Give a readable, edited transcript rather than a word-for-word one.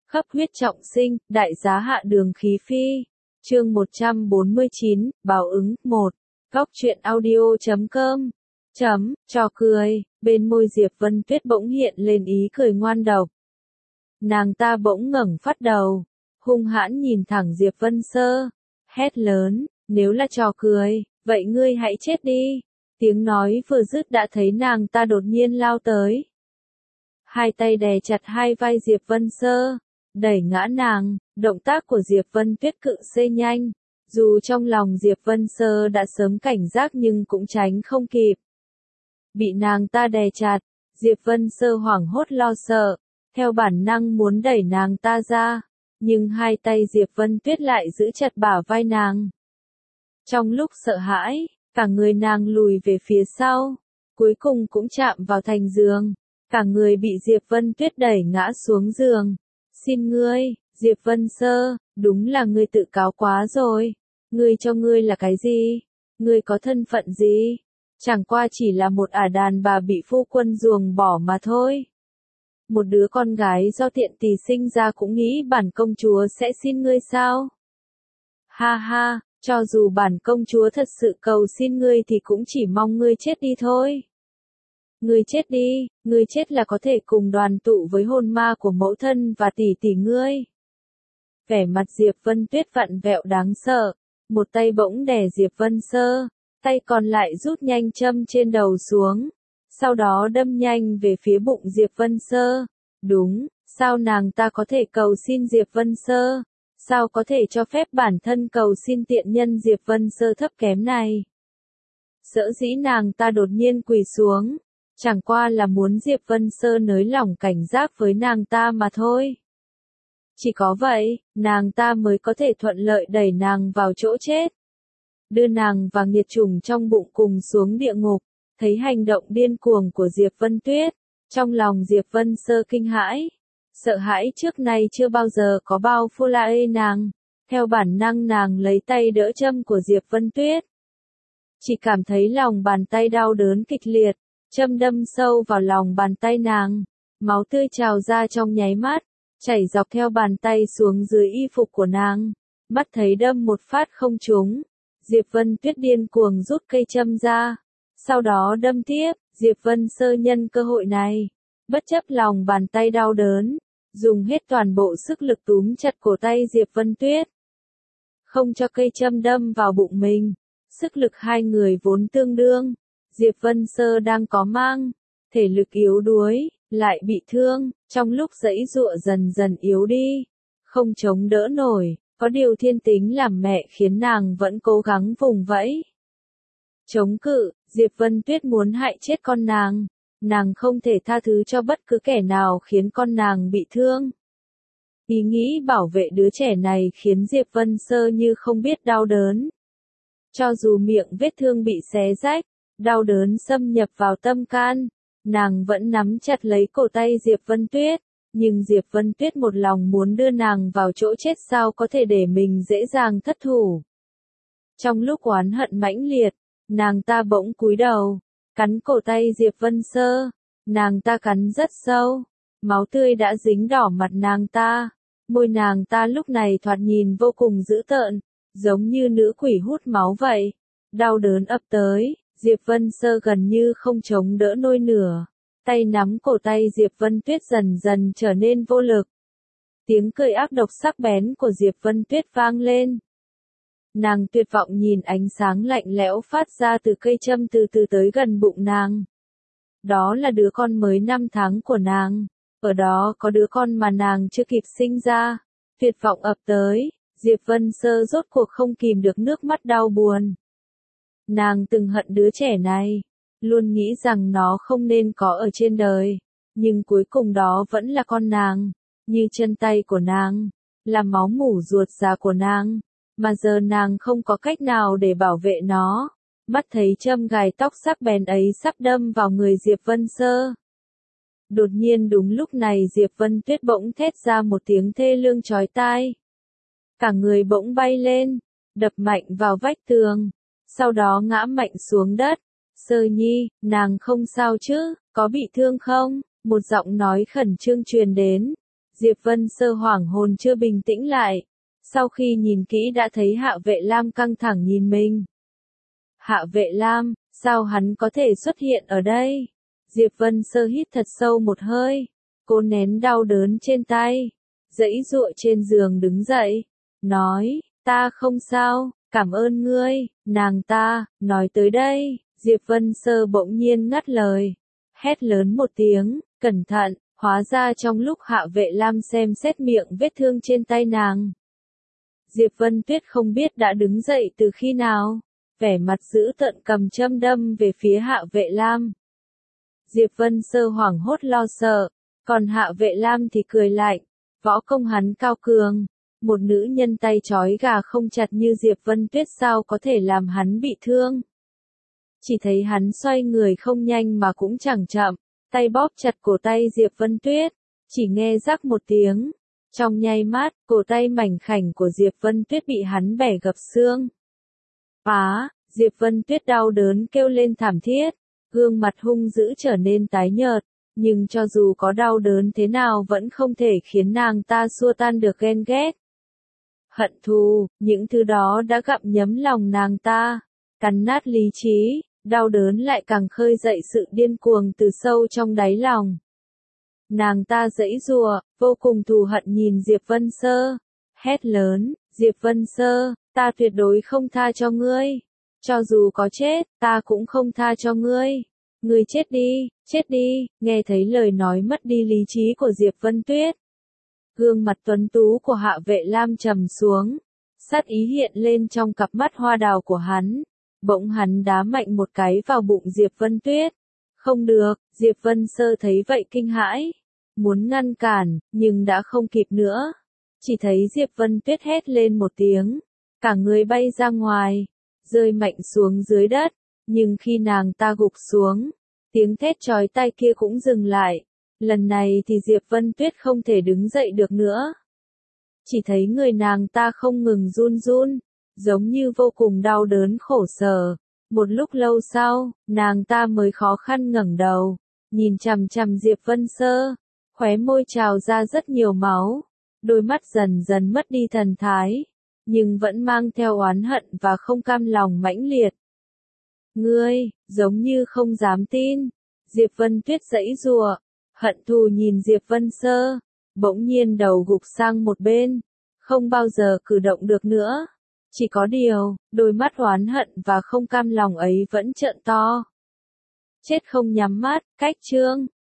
Khắp huyết trọng sinh, đại giá hạ đường khí phi. Chương 149, báo ứng, 1. Góc truyện audio.com. Trò cười, bên môi Diệp Vân Tuyết bỗng hiện lên ý cười ngoan độc. Nàng ta bỗng ngẩng phát đầu, hung hãn nhìn thẳng Diệp Vân Sơ, hét lớn, nếu là trò cười, vậy ngươi hãy chết đi. Tiếng nói vừa dứt đã thấy nàng ta đột nhiên lao tới. Hai tay đè chặt hai vai Diệp Vân Sơ, đẩy ngã nàng, động tác của Diệp Vân Tuyết cự xê nhanh. Dù trong lòng Diệp Vân Sơ đã sớm cảnh giác nhưng cũng tránh không kịp. Bị nàng ta đè chặt, Diệp Vân Sơ hoảng hốt lo sợ, theo bản năng muốn đẩy nàng ta ra, nhưng hai tay Diệp Vân Tuyết lại giữ chặt bả vai nàng. Trong lúc sợ hãi, cả người nàng lùi về phía sau, cuối cùng cũng chạm vào thành giường, cả người bị Diệp Vân Tuyết đẩy ngã xuống giường. Xin ngươi, Diệp Vân Sơ, đúng là ngươi tự cáo quá rồi. Ngươi cho ngươi là cái gì? Ngươi có thân phận gì? Chẳng qua chỉ là một ả đàn bà bị phu quân ruồng bỏ mà thôi. Một đứa con gái do tiện tỳ sinh ra cũng nghĩ bản công chúa sẽ xin ngươi sao? Ha ha, cho dù bản công chúa thật sự cầu xin ngươi thì cũng chỉ mong ngươi chết đi thôi. Ngươi chết đi, ngươi chết là có thể cùng đoàn tụ với hồn ma của mẫu thân và tỷ tỷ ngươi. Vẻ mặt Diệp Vân Tuyết vặn vẹo đáng sợ, một tay bỗng đè Diệp Vân Sơ, tay còn lại rút nhanh châm trên đầu xuống, sau đó đâm nhanh về phía bụng Diệp Vân Sơ. Đúng, sao nàng ta có thể cầu xin Diệp Vân Sơ? Sao có thể cho phép bản thân cầu xin tiện nhân Diệp Vân Sơ thấp kém này? Sở dĩ nàng ta đột nhiên quỳ xuống, chẳng qua là muốn Diệp Vân Sơ nới lỏng cảnh giác với nàng ta mà thôi. Chỉ có vậy, nàng ta mới có thể thuận lợi đẩy nàng vào chỗ chết. Đưa nàng và nghiệt chủng trong bụng cùng xuống địa ngục. Thấy hành động điên cuồng của Diệp Vân Tuyết, trong lòng Diệp Vân Sơ kinh hãi. Sợ hãi trước nay chưa bao giờ có bao phu la nàng. Theo bản năng nàng lấy tay đỡ châm của Diệp Vân Tuyết. Chỉ cảm thấy lòng bàn tay đau đớn kịch liệt, châm đâm sâu vào lòng bàn tay nàng. Máu tươi trào ra trong nháy mắt, chảy dọc theo bàn tay xuống dưới y phục của nàng. Mắt thấy đâm một phát không trúng, Diệp Vân Tuyết điên cuồng rút cây châm ra. Sau đó đâm tiếp, Diệp Vân Sơ nhân cơ hội này, bất chấp lòng bàn tay đau đớn, dùng hết toàn bộ sức lực túm chặt cổ tay Diệp Vân Tuyết. Không cho cây châm đâm vào bụng mình, sức lực hai người vốn tương đương, Diệp Vân Sơ đang có mang, thể lực yếu đuối, lại bị thương, trong lúc giãy giụa dần dần yếu đi, không chống đỡ nổi, có điều thiên tính làm mẹ khiến nàng vẫn cố gắng vùng vẫy. Chống cự, Diệp Vân Tuyết muốn hại chết con nàng không thể tha thứ cho bất cứ kẻ nào khiến con nàng bị thương. Ý nghĩ bảo vệ đứa trẻ này khiến Diệp Vân Sơ như không biết đau đớn. Cho dù miệng vết thương bị xé rách, đau đớn xâm nhập vào tâm can, nàng vẫn nắm chặt lấy cổ tay Diệp Vân Tuyết, nhưng Diệp Vân Tuyết một lòng muốn đưa nàng vào chỗ chết sao có thể để mình dễ dàng thất thủ. Trong lúc oán hận mãnh liệt, nàng ta bỗng cúi đầu, cắn cổ tay Diệp Vân Sơ, nàng ta cắn rất sâu, máu tươi đã dính đỏ mặt nàng ta, môi nàng ta lúc này thoạt nhìn vô cùng dữ tợn, giống như nữ quỷ hút máu vậy. Đau đớn ập tới, Diệp Vân Sơ gần như không chống đỡ nổi nửa, tay nắm cổ tay Diệp Vân Tuyết dần dần trở nên vô lực. Tiếng cười ác độc sắc bén của Diệp Vân Tuyết vang lên. Nàng tuyệt vọng nhìn ánh sáng lạnh lẽo phát ra từ cây châm từ từ tới gần bụng nàng. Đó là đứa con mới 5 tháng của nàng, ở đó có đứa con mà nàng chưa kịp sinh ra. Tuyệt vọng ập tới, Diệp Vân Sơ rốt cuộc không kìm được nước mắt đau buồn. Nàng từng hận đứa trẻ này, luôn nghĩ rằng nó không nên có ở trên đời, nhưng cuối cùng đó vẫn là con nàng, như chân tay của nàng, là máu mủ ruột già của nàng. Mà giờ nàng không có cách nào để bảo vệ nó. Mắt thấy châm gài tóc sắc bén ấy sắp đâm vào người Diệp Vân Sơ. Đột nhiên đúng lúc này Diệp Vân Tuyết bỗng thét ra một tiếng thê lương chói tai. Cả người bỗng bay lên, đập mạnh vào vách tường, sau đó ngã mạnh xuống đất. Sơ Nhi, nàng không sao chứ, có bị thương không? Một giọng nói khẩn trương truyền đến. Diệp Vân Sơ hoảng hồn chưa bình tĩnh lại. Sau khi nhìn kỹ đã thấy Hạ Vệ Lam căng thẳng nhìn mình. Hạ Vệ Lam, sao hắn có thể xuất hiện ở đây? Diệp Vân Sơ hít thật sâu một hơi. Cô nén đau đớn trên tay. Giãy giụa trên giường đứng dậy. Nói, ta không sao, cảm ơn ngươi, nàng ta, nói tới đây. Diệp Vân Sơ bỗng nhiên ngắt lời. Hét lớn một tiếng, cẩn thận, hóa ra trong lúc Hạ Vệ Lam xem xét miệng vết thương trên tay nàng. Diệp Vân Tuyết không biết đã đứng dậy từ khi nào, vẻ mặt dữ tợn cầm châm đâm về phía Hạ Vệ Lam. Diệp Vân Sơ hoảng hốt lo sợ, còn Hạ Vệ Lam thì cười lạnh, võ công hắn cao cường, một nữ nhân tay trói gà không chặt như Diệp Vân Tuyết sao có thể làm hắn bị thương. Chỉ thấy hắn xoay người không nhanh mà cũng chẳng chậm, tay bóp chặt cổ tay Diệp Vân Tuyết, chỉ nghe rắc một tiếng. Trong nháy mắt, cổ tay mảnh khảnh của Diệp Vân Tuyết bị hắn bẻ gập xương. Diệp Vân Tuyết đau đớn kêu lên thảm thiết, gương mặt hung dữ trở nên tái nhợt, nhưng cho dù có đau đớn thế nào vẫn không thể khiến nàng ta xua tan được ghen ghét. Hận thù, những thứ đó đã gặm nhấm lòng nàng ta, cắn nát lý trí, đau đớn lại càng khơi dậy sự điên cuồng từ sâu trong đáy lòng. Nàng ta giãy giụa, vô cùng thù hận nhìn Diệp Vân Sơ, hét lớn, Diệp Vân Sơ, ta tuyệt đối không tha cho ngươi. Cho dù có chết, ta cũng không tha cho ngươi. Ngươi chết đi, nghe thấy lời nói mất đi lý trí của Diệp Vân Tuyết. Gương mặt tuấn tú của Hạ Vệ Lam trầm xuống, sát ý hiện lên trong cặp mắt hoa đào của hắn. Bỗng hắn đá mạnh một cái vào bụng Diệp Vân Tuyết. Không được, Diệp Vân Sơ thấy vậy kinh hãi, muốn ngăn cản, nhưng đã không kịp nữa. Chỉ thấy Diệp Vân Tuyết hét lên một tiếng, cả người bay ra ngoài, rơi mạnh xuống dưới đất, nhưng khi nàng ta gục xuống, tiếng thét chói tai kia cũng dừng lại. Lần này thì Diệp Vân Tuyết không thể đứng dậy được nữa. Chỉ thấy người nàng ta không ngừng run run, giống như vô cùng đau đớn khổ sở. Một lúc lâu sau, nàng ta mới khó khăn ngẩng đầu, nhìn chằm chằm Diệp Vân Sơ, khóe môi trào ra rất nhiều máu, đôi mắt dần dần mất đi thần thái, nhưng vẫn mang theo oán hận và không cam lòng mãnh liệt. Ngươi, giống như không dám tin. Diệp Vân Tuyết giãy giụa, hận thù nhìn Diệp Vân Sơ, bỗng nhiên đầu gục sang một bên, không bao giờ cử động được nữa. Chỉ có điều, đôi mắt oán hận và không cam lòng ấy vẫn trợn to. Chết không nhắm mắt, cách chương.